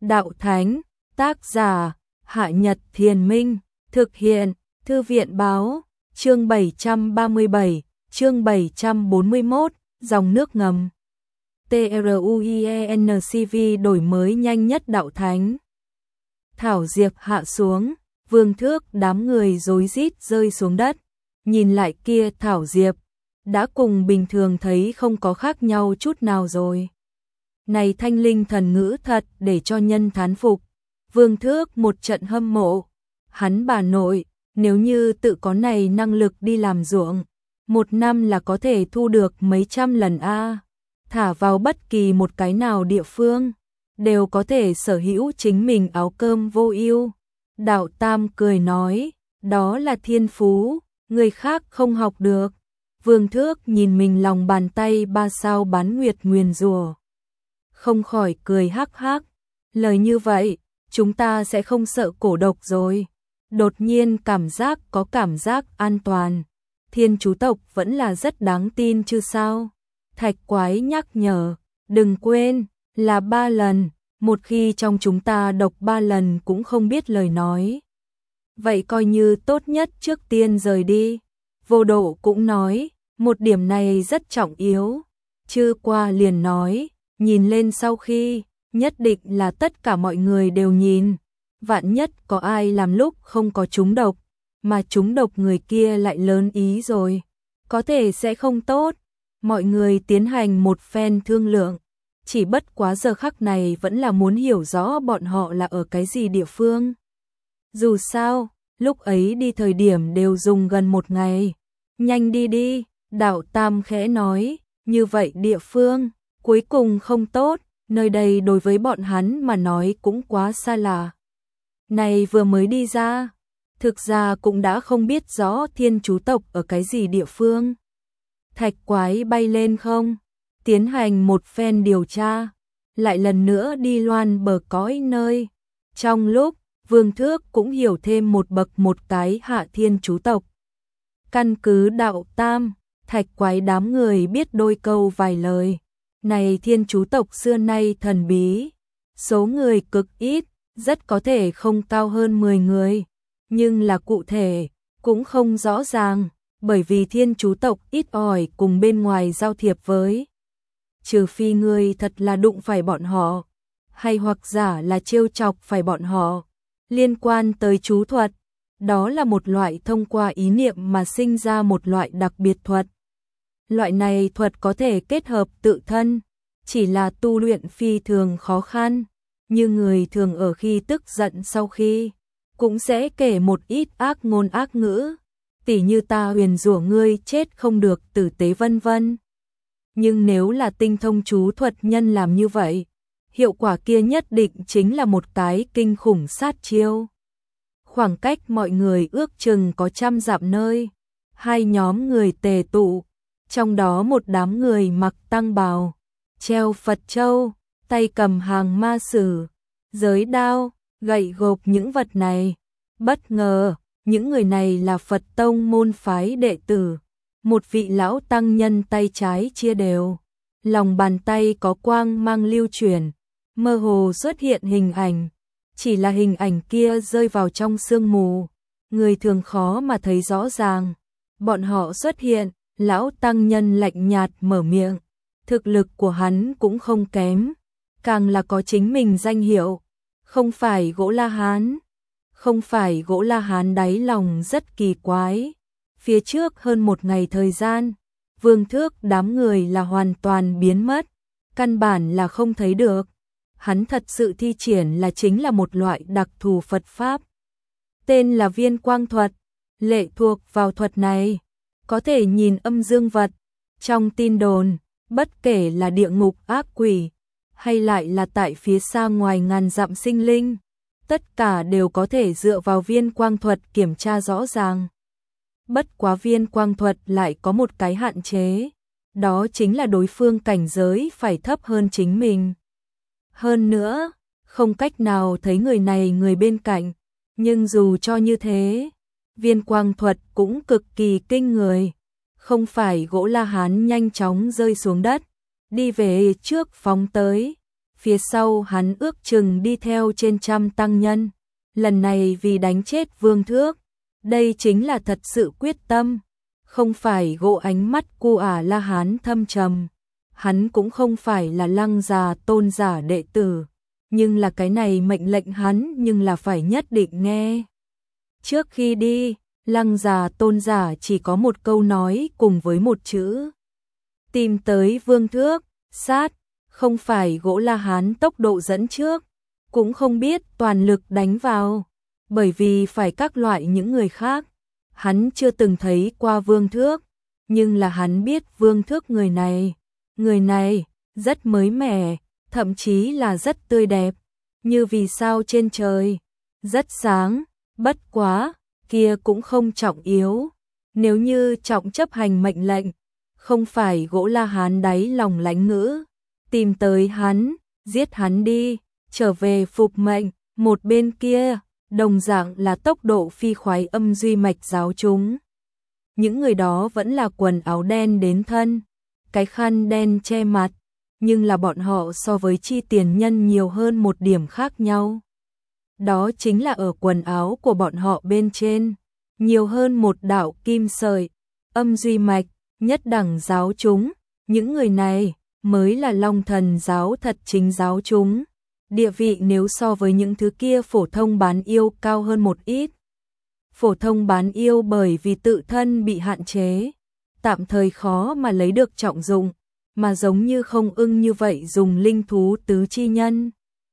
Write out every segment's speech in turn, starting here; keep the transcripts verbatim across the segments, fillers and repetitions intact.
Đạo Thánh, tác giả, Hạ Nhật Thiền Minh, thực hiện, Thư viện Báo, chương bảy trăm ba mươi bảy, chương bảy trăm bốn mươi mốt, dòng nước ngầm. TRUIENCV đổi mới nhanh nhất Đạo Thánh. Thảo Diệp hạ xuống, Vương Thước đám người rối rít rơi xuống đất. Nhìn lại kia Thảo Diệp, đã cùng bình thường thấy không có khác nhau chút nào rồi. Này thanh linh thần ngữ thật để cho nhân thán phục. Vương Thước một trận hâm mộ. Hắn bà nội, nếu như tự có này năng lực đi làm ruộng, một năm là có thể thu được mấy trăm lần a. Thả vào bất kỳ một cái nào địa phương, đều có thể sở hữu chính mình áo cơm vô ưu. Đạo Tam cười nói, đó là thiên phú, người khác không học được. Vương Thước nhìn mình lòng bàn tay ba sao bán nguyệt nguyền rủa, không khỏi cười hắc hắc. Lời như vậy, chúng ta sẽ không sợ cổ độc rồi. Đột nhiên cảm giác có cảm giác an toàn. Thiên chú tộc vẫn là rất đáng tin chứ sao? Thạch Quái nhắc nhở, đừng quên, là ba lần, một khi trong chúng ta độc ba lần cũng không biết lời nói. Vậy coi như tốt nhất trước tiên rời đi. Vô Độ cũng nói, một điểm này rất trọng yếu. Chư qua liền nói, nhìn lên sau khi, nhất định là tất cả mọi người đều nhìn. Vạn nhất có ai làm lúc không có trúng độc, mà trúng độc người kia lại lớn ý rồi, có thể sẽ không tốt. Mọi người tiến hành một phen thương lượng, chỉ bất quá giờ khắc này vẫn là muốn hiểu rõ bọn họ là ở cái gì địa phương. Dù sao, lúc ấy đi thời điểm đều dùng gần một ngày. Nhanh đi đi, Đạo Tam khẽ nói, như vậy địa phương, cuối cùng không tốt, nơi đây đối với bọn hắn mà nói cũng quá xa lạ. Này vừa mới đi ra, thực ra cũng đã không biết rõ thiên chú tộc ở cái gì địa phương. Thạch Quái bay lên không, tiến hành một phen điều tra, lại lần nữa đi loan bờ cõi nơi. Trong lúc, Vương Thước cũng hiểu thêm một bậc một cái hạ thiên chú tộc. Căn cứ Đạo Tam, Thạch Quái đám người biết đôi câu vài lời. Này thiên chú tộc xưa nay thần bí, số người cực ít, rất có thể không cao hơn mười người, nhưng là cụ thể, cũng không rõ ràng, bởi vì thiên chú tộc ít ỏi cùng bên ngoài giao thiệp với. Trừ phi người thật là đụng phải bọn họ, hay hoặc giả là trêu chọc phải bọn họ. Liên quan tới chú thuật, đó là một loại thông qua ý niệm mà sinh ra một loại đặc biệt thuật. Loại này thuật có thể kết hợp tự thân, chỉ là tu luyện phi thường khó khăn, như người thường ở khi tức giận sau khi, cũng sẽ kể một ít ác ngôn ác ngữ, tỉ như ta huyền rủa ngươi chết không được tử tế vân vân. Nhưng nếu là tinh thông chú thuật nhân làm như vậy, hiệu quả kia nhất định chính là một cái kinh khủng sát chiêu. Khoảng cách mọi người ước chừng có trăm dặm nơi, hai nhóm người tề tụ, trong đó một đám người mặc tăng bào, treo Phật châu, tay cầm hàng ma sử, giới đao, gậy gộc những vật này. Bất ngờ, những người này là Phật tông môn phái đệ tử. Một vị lão tăng nhân tay trái chia đều, lòng bàn tay có quang mang lưu chuyển, mơ hồ xuất hiện hình ảnh. Chỉ là hình ảnh kia rơi vào trong sương mù, người thường khó mà thấy rõ ràng. Bọn họ xuất hiện, lão tăng nhân lạnh nhạt mở miệng. Thực lực của hắn cũng không kém, càng là có chính mình danh hiệu. Không phải Gỗ La Hán. Không phải Gỗ La Hán đáy lòng rất kỳ quái. Phía trước hơn một ngày thời gian, Vương Thước đám người là hoàn toàn biến mất, căn bản là không thấy được. Hắn thật sự thi triển là chính là một loại đặc thù Phật Pháp. Tên là Viên Quang Thuật, lệ thuộc vào thuật này, có thể nhìn âm dương vật. Trong tin đồn, bất kể là địa ngục ác quỷ, hay lại là tại phía xa ngoài ngàn dặm sinh linh, tất cả đều có thể dựa vào Viên Quang Thuật kiểm tra rõ ràng. Bất quá Viên Quang Thuật lại có một cái hạn chế, đó chính là đối phương cảnh giới phải thấp hơn chính mình. Hơn nữa, không cách nào thấy người này người bên cạnh, nhưng dù cho như thế, Viên Quang Thuật cũng cực kỳ kinh người. Không phải Gỗ La Hán nhanh chóng rơi xuống đất, đi về trước phóng tới. phía sau hắn ước chừng đi theo trên trăm tăng nhân, lần này vì đánh chết Vương Thước, đây chính là thật sự quyết tâm, không phải gỗ ánh mắt cu ả La Hán thâm trầm, hắn cũng không phải là Lăng già tôn giả đệ tử, nhưng là cái này mệnh lệnh hắn nhưng là phải nhất định nghe. Trước khi đi, Lăng già tôn giả chỉ có một câu nói cùng với một chữ. Tìm tới Vương Thước, sát, không phải gỗ La Hán tốc độ dẫn trước, cũng không biết toàn lực đánh vào, bởi vì phải các loại những người khác. Hắn chưa từng thấy qua Vương Thước, nhưng là hắn biết Vương Thước người này, người này rất mới mẻ, thậm chí là rất tươi đẹp, như vì sao trên trời, rất sáng, bất quá, kia cũng không trọng yếu. Nếu như trọng chấp hành mệnh lệnh, không phải gỗ La Hán đáy lòng lãnh ngữ, tìm tới hắn, giết hắn đi, trở về phục mệnh, một bên kia, đồng dạng là tốc độ phi khoái âm duy mạch giáo chúng. Những người đó vẫn là quần áo đen đến thân, cái khăn đen che mặt, nhưng là bọn họ so với chi tiền nhân nhiều hơn một điểm khác nhau. Đó chính là ở quần áo của bọn họ bên trên, nhiều hơn một đạo kim sợi, âm duy mạch, nhất đẳng giáo chúng, những người này mới là Long Thần giáo thật chính giáo chúng. Địa vị nếu so với những thứ kia phổ thông bán yêu cao hơn một ít. Phổ thông bán yêu bởi vì tự thân bị hạn chế, tạm thời khó mà lấy được trọng dụng, mà giống như Không Ưng như vậy dùng linh thú tứ chi nhân.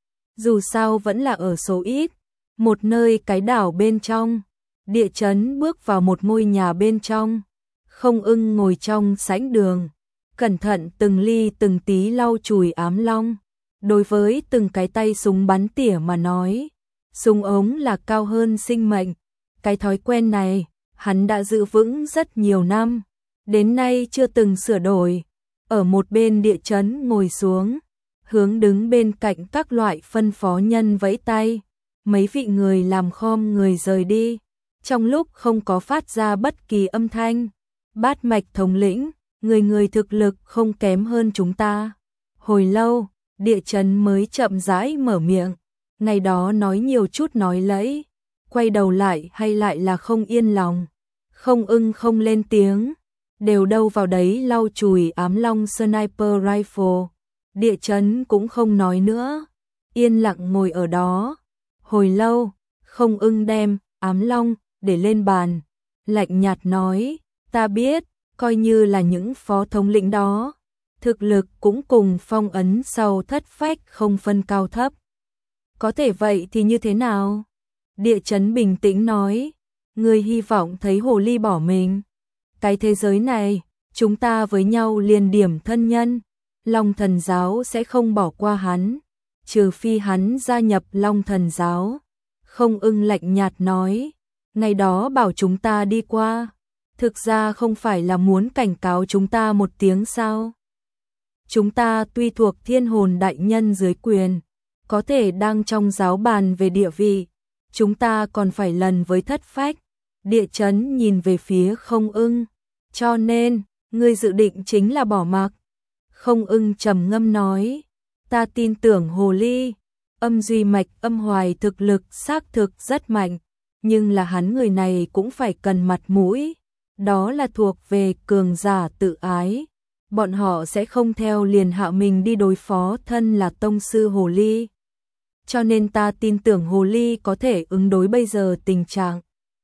Dù sao vẫn là ở số ít, một nơi cái đảo bên trong, địa chấn bước vào một ngôi nhà bên trong, Không Ưng ngồi trong sảnh đường, cẩn thận từng ly từng tí lau chùi ám long. Đối với từng cái tay súng bắn tỉa mà nói, súng ống là cao hơn sinh mệnh. Cái thói quen này, hắn đã giữ vững rất nhiều năm, đến nay chưa từng sửa đổi. Ở một bên địa chấn ngồi xuống, hướng đứng bên cạnh các loại phân phó nhân vẫy tay, mấy vị người làm khom người rời đi, trong lúc không có phát ra bất kỳ âm thanh. Bát mạch thống lĩnh, người người thực lực không kém hơn chúng ta. Hồi lâu, địa chấn mới chậm rãi mở miệng, ngày đó nói nhiều chút nói lẫy, quay đầu lại hay lại là không yên lòng. Không Ưng không lên tiếng, đều đâu vào đấy lau chùi ám long sniper rifle. Địa chấn cũng không nói nữa, yên lặng ngồi ở đó. Hồi lâu, Không Ưng đem ám long để lên bàn, lạnh nhạt nói, ta biết, coi như là những phó thống lĩnh đó, thực lực cũng cùng phong ấn sau thất phách không phân cao thấp. Có thể vậy thì như thế nào? Địa chấn bình tĩnh nói, người hy vọng thấy hồ ly bỏ mình. Cái thế giới này, chúng ta với nhau liền điểm thân nhân, Long Thần giáo sẽ không bỏ qua hắn, trừ phi hắn gia nhập Long Thần giáo. Không Ưng lạnh nhạt nói, ngày đó bảo chúng ta đi qua, thực ra không phải là muốn cảnh cáo chúng ta một tiếng sao? Chúng ta tuy thuộc thiên hồn đại nhân dưới quyền, có thể đang trong giáo bàn về địa vị, chúng ta còn phải lần với thất phách. Địa chấn nhìn về phía Không Ưng, cho nên, ngươi dự định chính là bỏ mặc. Không Ưng trầm ngâm nói, ta tin tưởng hồ ly, âm duy mạch âm hoài thực lực xác thực rất mạnh, nhưng là hắn người này cũng phải cần mặt mũi, đó là thuộc về cường giả tự ái. Bọn họ sẽ không theo liền hạ mình đi đối phó thân là tông sư hồ ly. Cho nên ta tin tưởng hồ ly có thể ứng đối bây giờ tình trạng.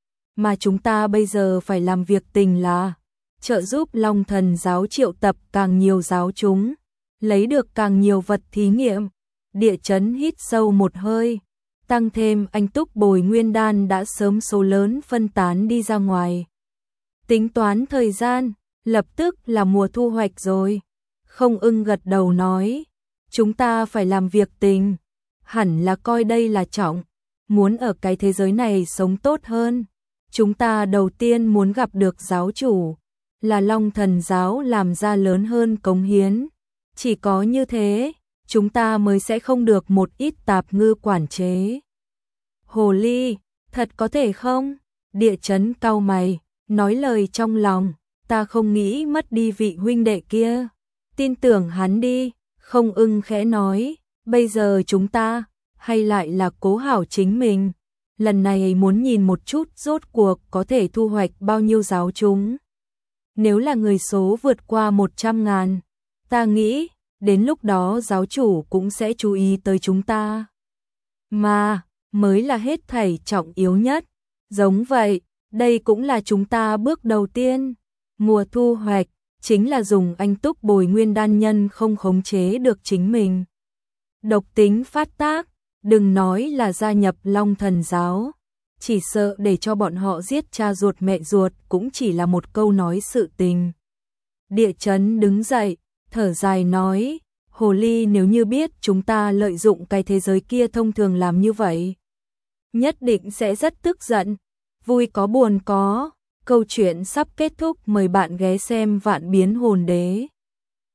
Mà chúng ta bây giờ phải làm việc tình là trợ giúp Long Thần giáo triệu tập càng nhiều giáo chúng, lấy được càng nhiều vật thí nghiệm. Địa chấn hít sâu một hơi, tăng thêm anh túc bồi nguyên đan đã sớm số lớn phân tán đi ra ngoài. Tính toán thời gian, lập tức là mùa thu hoạch rồi. Không Ưng gật đầu nói, chúng ta phải làm việc tình, hẳn là coi đây là trọng, muốn ở cái thế giới này sống tốt hơn. Chúng ta đầu tiên muốn gặp được giáo chủ, là Long Thần giáo làm ra lớn hơn cống hiến. Chỉ có như thế, chúng ta mới sẽ không được một ít tạp ngư quản chế. Hồ ly, thật có thể không? Địa chấn cau mày, nói lời trong lòng, ta không nghĩ mất đi vị huynh đệ kia. Tin tưởng hắn đi, Không Ưng khẽ nói, Bây giờ chúng ta, hay lại là cố hảo chính mình, lần này muốn nhìn một chút rốt cuộc có thể thu hoạch bao nhiêu giáo chúng. Nếu là người số vượt qua một trăm ngàn, ta nghĩ, đến lúc đó giáo chủ cũng sẽ chú ý tới chúng ta. Mà, mới là hết thảy trọng yếu nhất. Giống vậy, đây cũng là chúng ta bước đầu tiên. Mùa thu hoạch, chính là dùng anh túc bồi nguyên đan nhân không khống chế được chính mình. Độc tính phát tác, đừng nói là gia nhập Long Thần giáo. Chỉ sợ để cho bọn họ giết cha ruột mẹ ruột cũng chỉ là một câu nói sự tình. Địa chấn đứng dậy, thở dài nói, Hồ Ly nếu như biết chúng ta lợi dụng cái thế giới kia thông thường làm như vậy, nhất định sẽ rất tức giận. Vui có buồn có, câu chuyện sắp kết thúc, mời bạn ghé xem Vạn Biến Hồn Đế.